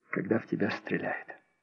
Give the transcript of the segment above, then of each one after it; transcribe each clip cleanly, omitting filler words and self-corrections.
когда в тебя стреляют.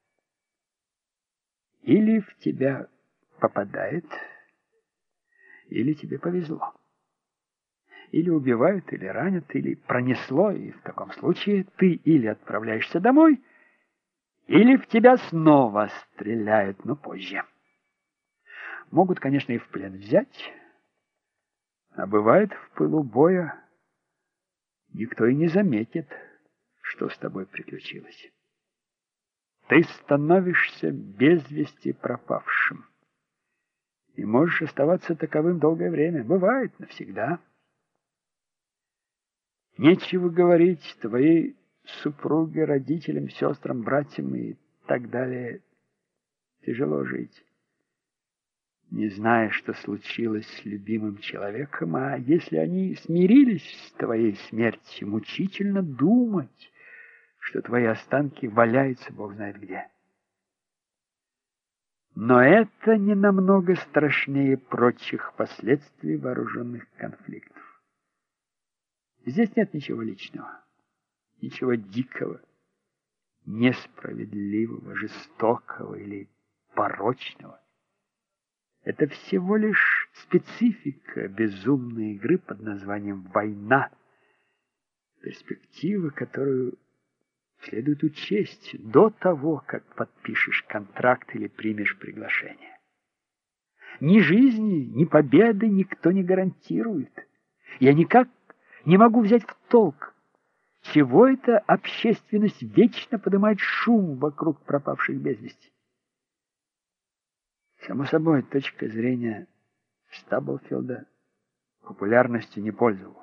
Или в тебя попадает, или тебе повезло. Или убивают, или ранят, или пронесло, и в таком случае ты или отправляешься домой, или в тебя снова стреляют, но позже. Могут, конечно, и в плен взять, а бывает в пылу боя никто и не заметит, что с тобой приключилось. Ты становишься без вести пропавшим и можешь оставаться таковым долгое время. Бывает навсегда. Нечего говорить твоей супруге, родителям, сестрам, братьям и так далее. Тяжело жить, не зная, что случилось с любимым человеком, а если они смирились с твоей смертью, мучительно думать, что твои останки валяются бог знает где. Но это не намного страшнее прочих последствий вооруженных конфликтов. Здесь нет ничего личного, ничего дикого, несправедливого, жестокого или порочного. Это всего лишь специфика безумной игры под названием «война», перспектива, которую следует учесть до того, как подпишешь контракт или примешь приглашение. Ни жизни, ни победы никто не гарантирует. Я никак не могу взять в толк, чего эта общественность вечно поднимает шум вокруг пропавших без вести. Само собой, точка зрения Стаблфилда популярностью не пользовалась.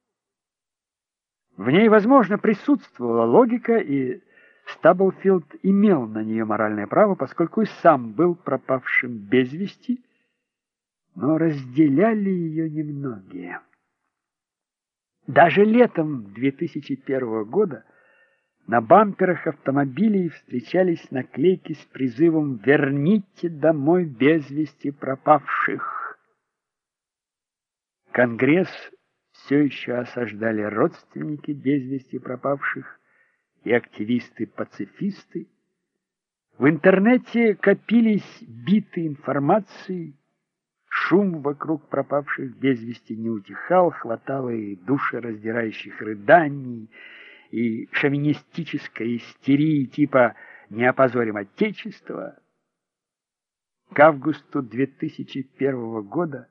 В ней, возможно, присутствовала логика, и Стаблфилд имел на нее моральное право, поскольку и сам был пропавшим без вести, но разделяли ее немногие. Даже летом 2001 года на бамперах автомобилей встречались наклейки с призывом «Верните домой без вести пропавших». Конгресс все еще осаждали родственники без вести пропавших и активисты-пацифисты. В интернете копились биты информации, шум вокруг пропавших без вести не утихал, хватало и душераздирающих рыданий, и шовинистической истерии типа «не опозорим Отечество». К августу 2001 года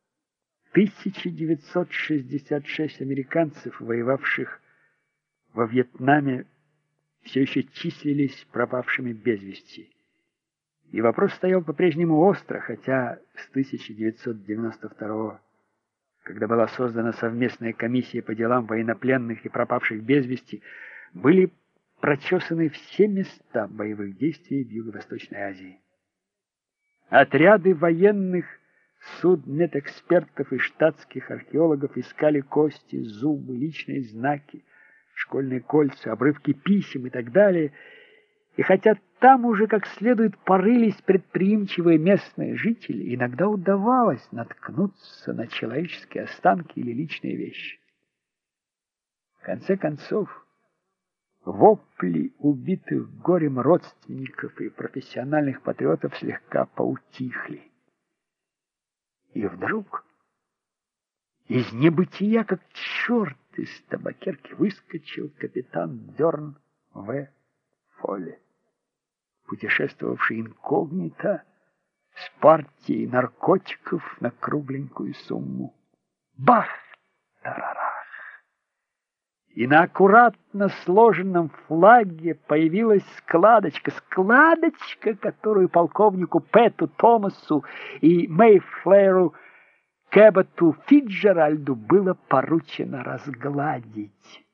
1966 американцев, воевавших во Вьетнаме, все еще числились пропавшими без вести. И вопрос стоял по-прежнему остро, хотя с 1992, когда была создана совместная комиссия по делам военнопленных и пропавших без вести, были прочесаны все места боевых действий в Юго-Восточной Азии. Отряды военных, судмедэкспертов и штатских археологов искали кости, зубы, личные знаки, школьные кольца, обрывки писем и так далее. И хотя там уже как следует порылись предприимчивые местные жители, иногда удавалось наткнуться на человеческие останки или личные вещи. В конце концов, вопли убитых горем родственников и профессиональных патриотов слегка поутихли. И вдруг из небытия, как черт из табакерки, выскочил капитан Бёрн В. Фолли, путешествовавший инкогнито с партией наркотиков на кругленькую сумму. Бах! Тарарах! И на аккуратно сложенном флаге появилась складочка, которую полковнику Пэту Томасу и Мейфлэру Кэбботу Фитджеральду было поручено разгладить.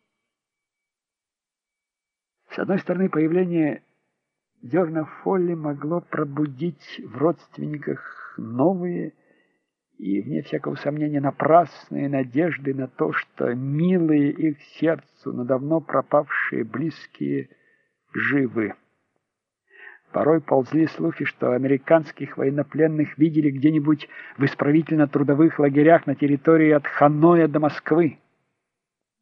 С одной стороны, появление Бёрна Фолли могло пробудить в родственниках новые и, вне всякого сомнения, напрасные надежды на то, что милые их сердцу, но давно пропавшие близкие живы. Порой ползли слухи, что американских военнопленных видели где-нибудь в исправительно-трудовых лагерях на территории от Ханоя до Москвы.